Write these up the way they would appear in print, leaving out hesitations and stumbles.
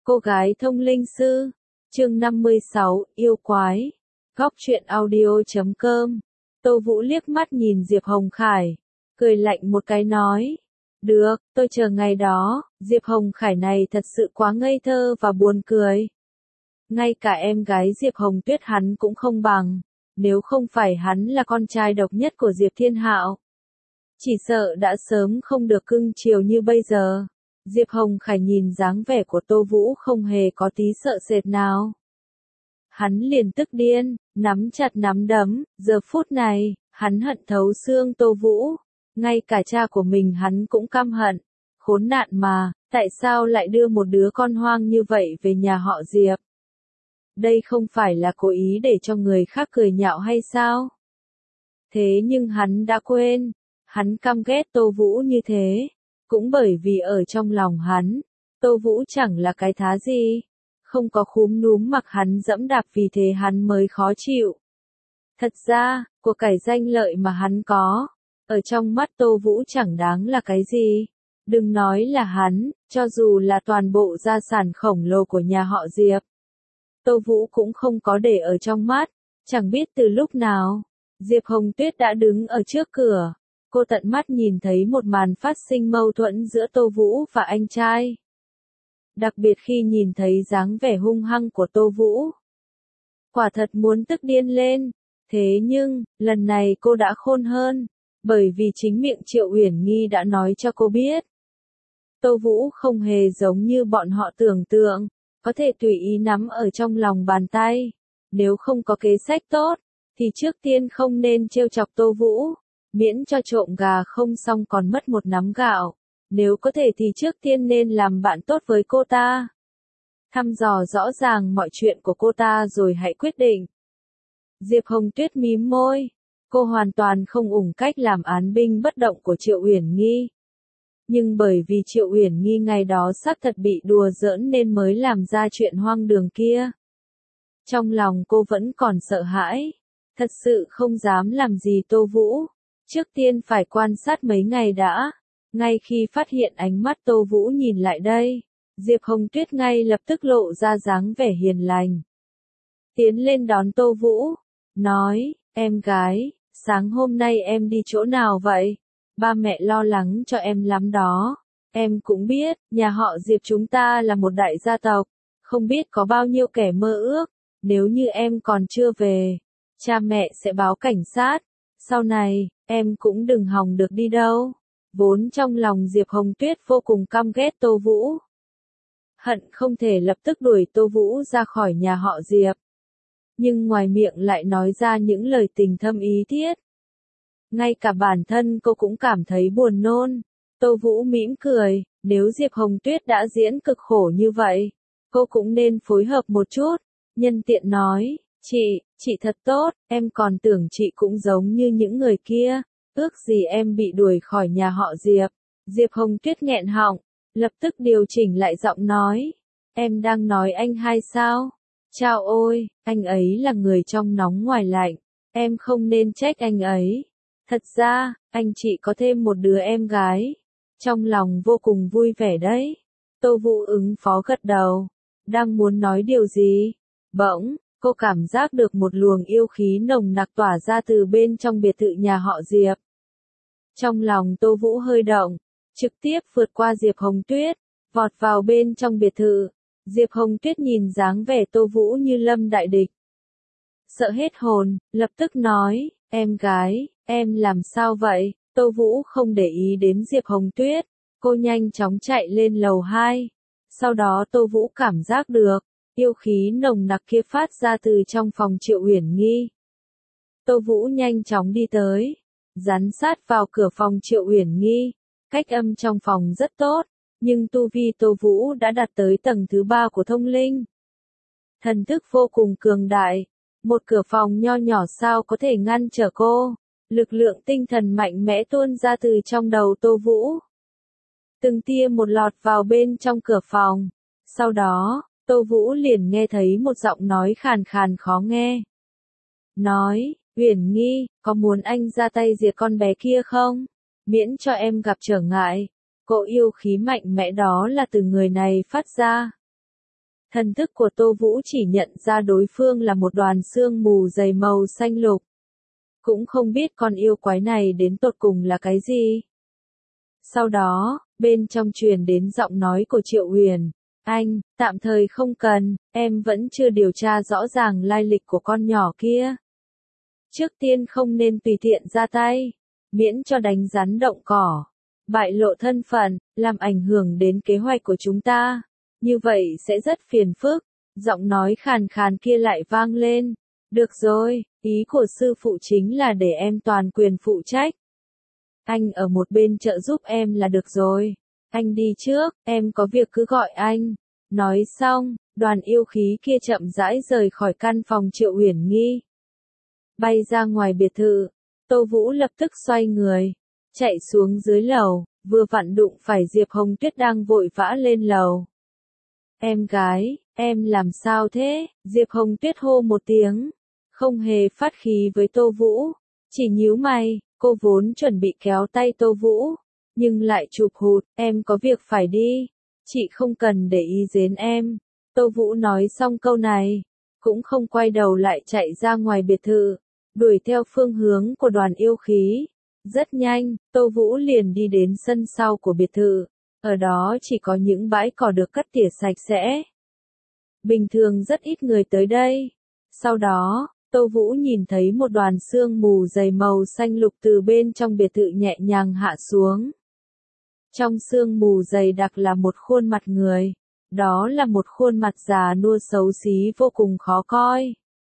Cô gái thông linh sư. Chương 56, yêu quái. Góc truyện audio.com. Tô Vũ liếc mắt nhìn Diệp Hồng Khải, cười lạnh một cái nói. Được, tôi chờ ngày đó. Diệp Hồng Khải này thật sự quá ngây thơ và buồn cười. Ngay cả em gái Diệp Hồng Tuyết hắn cũng không bằng. Nếu không phải hắn là con trai độc nhất của Diệp Thiên Hạo, chỉ sợ đã sớm không được cưng chiều như bây giờ. Diệp Hồng Khải nhìn dáng vẻ của Tô Vũ không hề có tí sợ sệt nào. Hắn liền tức điên, nắm chặt nắm đấm, giờ phút này, hắn hận thấu xương Tô Vũ. Ngay cả cha của mình hắn cũng căm hận. Khốn nạn mà, tại sao lại đưa một đứa con hoang như vậy về nhà họ Diệp? Đây không phải là cố ý để cho người khác cười nhạo hay sao? Thế nhưng hắn đã quên, hắn căm ghét Tô Vũ như thế. Cũng bởi vì ở trong lòng hắn, Tô Vũ chẳng là cái thá gì, không có khúm núm mặc hắn dẫm đạp, vì thế hắn mới khó chịu. Thật ra, của cải danh lợi mà hắn có, ở trong mắt Tô Vũ chẳng đáng là cái gì. Đừng nói là hắn, cho dù là toàn bộ gia sản khổng lồ của nhà họ Diệp, Tô Vũ cũng không có để ở trong mắt. Chẳng biết từ lúc nào, Diệp Hồng Tuyết đã đứng ở trước cửa. Cô tận mắt nhìn thấy một màn phát sinh mâu thuẫn giữa Tô Vũ và anh trai. Đặc biệt khi nhìn thấy dáng vẻ hung hăng của Tô Vũ, quả thật muốn tức điên lên. Thế nhưng, lần này cô đã khôn hơn, bởi vì chính miệng Triệu Uyển Nghi đã nói cho cô biết. Tô Vũ không hề giống như bọn họ tưởng tượng, có thể tùy ý nắm ở trong lòng bàn tay. Nếu không có kế sách tốt, thì trước tiên không nên trêu chọc Tô Vũ. Miễn cho trộm gà không xong còn mất một nắm gạo. Nếu có thể thì trước tiên nên làm bạn tốt với cô ta. Thăm dò rõ ràng mọi chuyện của cô ta rồi hãy quyết định. Diệp Hồng Tuyết mím môi. Cô hoàn toàn không ủng cách làm án binh bất động của Triệu Uyển Nghi. Nhưng bởi vì Triệu Uyển Nghi ngày đó xác thật bị đùa giỡn nên mới làm ra chuyện hoang đường kia. Trong lòng cô vẫn còn sợ hãi. Thật sự không dám làm gì Tô Vũ. Trước tiên phải quan sát mấy ngày đã. Ngay khi phát hiện ánh mắt Tô Vũ nhìn lại đây, Diệp Hồng Tuyết ngay lập tức lộ ra dáng vẻ hiền lành. Tiến lên đón Tô Vũ, nói, em gái, sáng hôm nay em đi chỗ nào vậy? Ba mẹ lo lắng cho em lắm đó. Em cũng biết, nhà họ Diệp chúng ta là một đại gia tộc, không biết có bao nhiêu kẻ mơ ước. Nếu như em còn chưa về, cha mẹ sẽ báo cảnh sát. Sau này, em cũng đừng hòng được đi đâu. Vốn trong lòng Diệp Hồng Tuyết vô cùng căm ghét Tô Vũ. Hận không thể lập tức đuổi Tô Vũ ra khỏi nhà họ Diệp. Nhưng ngoài miệng lại nói ra những lời tình thâm ý thiết. Ngay cả bản thân cô cũng cảm thấy buồn nôn. Tô Vũ mỉm cười, nếu Diệp Hồng Tuyết đã diễn cực khổ như vậy, cô cũng nên phối hợp một chút. Nhân tiện nói, chị thật tốt, em còn tưởng chị cũng giống như những người kia, ước gì em bị đuổi khỏi nhà họ Diệp. Diệp Hồng Tuyết nghẹn họng, lập tức điều chỉnh lại giọng nói, em đang nói anh hai sao? Chao ôi, anh ấy là người trong nóng ngoài lạnh, em không nên trách anh ấy. Thật ra, anh chị có thêm một đứa em gái, trong lòng vô cùng vui vẻ đấy. Tô Vũ ứng phó gật đầu, đang muốn nói điều gì, bỗng cô cảm giác được một luồng yêu khí nồng nặc tỏa ra từ bên trong biệt thự nhà họ Diệp. Trong lòng Tô Vũ hơi động, trực tiếp vượt qua Diệp Hồng Tuyết, vọt vào bên trong biệt thự. Diệp Hồng Tuyết nhìn dáng vẻ Tô Vũ như lâm đại địch. Sợ hết hồn, lập tức nói, em gái, em làm sao vậy? Tô Vũ không để ý đến Diệp Hồng Tuyết, cô nhanh chóng chạy lên lầu 2. Sau đó Tô Vũ cảm giác được, yêu khí nồng nặc kia phát ra từ trong phòng Triệu Uyển Nghi. Tô Vũ nhanh chóng đi tới, dán sát vào cửa phòng Triệu Uyển Nghi. Cách âm trong phòng rất tốt, nhưng tu vi Tô Vũ đã đạt tới tầng thứ 3 của thông linh. Thần thức vô cùng cường đại, một cửa phòng nho nhỏ sao có thể ngăn trở cô. Lực lượng tinh thần mạnh mẽ tuôn ra từ trong đầu Tô Vũ. Từng tia một lọt vào bên trong cửa phòng. Sau đó, Tô Vũ liền nghe thấy một giọng nói khàn khàn khó nghe. Nói, Uyển Nghi, có muốn anh ra tay diệt con bé kia không? Miễn cho em gặp trở ngại. Cỗ yêu khí mạnh mẽ đó là từ người này phát ra. Thần thức của Tô Vũ chỉ nhận ra đối phương là một đoàn sương mù dày màu xanh lục. Cũng không biết con yêu quái này đến tột cùng là cái gì. Sau đó, bên trong truyền đến giọng nói của Triệu Huyền. Anh, tạm thời không cần, em vẫn chưa điều tra rõ ràng lai lịch của con nhỏ kia. Trước tiên không nên tùy tiện ra tay, miễn cho đánh rắn động cỏ, bại lộ thân phận, làm ảnh hưởng đến kế hoạch của chúng ta. Như vậy sẽ rất phiền phức. Giọng nói khàn khàn kia lại vang lên. Được rồi, ý của sư phụ chính là để em toàn quyền phụ trách. Anh ở một bên trợ giúp em là được rồi. Anh đi trước, em có việc cứ gọi anh. Nói xong, đoàn yêu khí kia chậm rãi rời khỏi căn phòng Triệu Uyển Nghi. Bay ra ngoài biệt thự, Tô Vũ lập tức xoay người, chạy xuống dưới lầu, vừa vặn đụng phải Diệp Hồng Tuyết đang vội vã lên lầu. Em gái, em làm sao thế? Diệp Hồng Tuyết hô một tiếng, không hề phát khí với Tô Vũ, chỉ nhíu mày, cô vốn chuẩn bị kéo tay Tô Vũ, nhưng lại chụp hụt, em có việc phải đi, chị không cần để ý đến em. Tô Vũ nói xong câu này, cũng không quay đầu lại chạy ra ngoài biệt thự, đuổi theo phương hướng của đoàn yêu khí. Rất nhanh, Tô Vũ liền đi đến sân sau của biệt thự, ở đó chỉ có những bãi cỏ được cắt tỉa sạch sẽ. Bình thường rất ít người tới đây. Sau đó, Tô Vũ nhìn thấy một đoàn sương mù dày màu xanh lục từ bên trong biệt thự nhẹ nhàng hạ xuống. Trong sương mù dày đặc là một khuôn mặt người. Đó là một khuôn mặt già nua xấu xí vô cùng khó coi.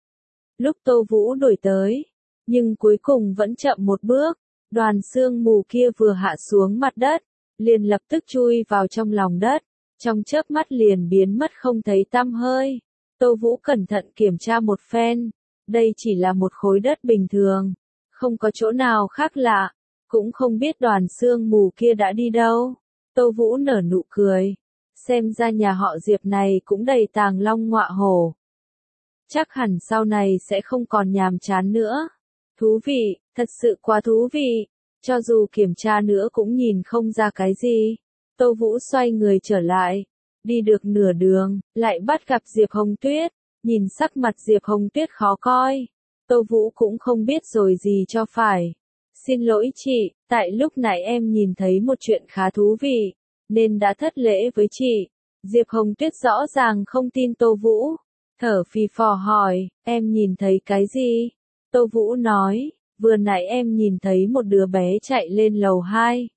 Lúc Tô Vũ đuổi tới, nhưng cuối cùng vẫn chậm một bước, đoàn sương mù kia vừa hạ xuống mặt đất, liền lập tức chui vào trong lòng đất, trong chớp mắt liền biến mất không thấy tăm hơi. Tô Vũ cẩn thận kiểm tra một phen, đây chỉ là một khối đất bình thường, không có chỗ nào khác lạ, cũng không biết đoàn sương mù kia đã đi đâu. Tô Vũ nở nụ cười, xem ra nhà họ Diệp này cũng đầy tàng long ngọa hổ. Chắc hẳn sau này sẽ không còn nhàm chán nữa. Thú vị, thật sự quá thú vị, cho dù kiểm tra nữa cũng nhìn không ra cái gì. Tô Vũ xoay người trở lại, đi được nửa đường, lại bắt gặp Diệp Hồng Tuyết, nhìn sắc mặt Diệp Hồng Tuyết khó coi. Tô Vũ cũng không biết rồi gì cho phải. Xin lỗi chị, tại lúc nãy em nhìn thấy một chuyện khá thú vị, nên đã thất lễ với chị. Diệp Hồng Tuyết rõ ràng không tin Tô Vũ, thở phì phò hỏi, em nhìn thấy cái gì? Tô Vũ nói, vừa nãy em nhìn thấy một đứa bé chạy lên lầu 2.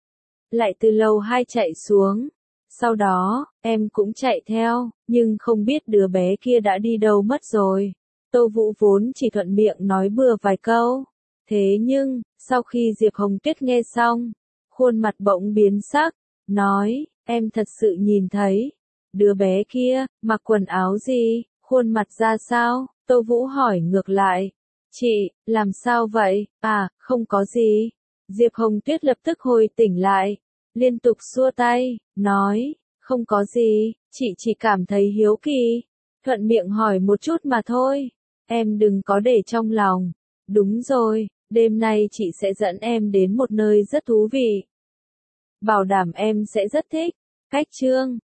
Lại từ lầu 2 chạy xuống. Sau đó, em cũng chạy theo, nhưng không biết đứa bé kia đã đi đâu mất rồi. Tô Vũ vốn chỉ thuận miệng nói bừa vài câu. Thế nhưng, sau khi Diệp Hồng Tuyết nghe xong, khuôn mặt bỗng biến sắc, nói, em thật sự nhìn thấy. Đứa bé kia, mặc quần áo gì, khuôn mặt ra sao? Tô Vũ hỏi ngược lại. Chị, làm sao vậy? À, không có gì. Diệp Hồng Tuyết lập tức hồi tỉnh lại, liên tục xua tay, nói, không có gì, chị chỉ cảm thấy hiếu kỳ. Thuận miệng hỏi một chút mà thôi, em đừng có để trong lòng. Đúng rồi, đêm nay chị sẽ dẫn em đến một nơi rất thú vị. Bảo đảm em sẽ rất thích. Cách chương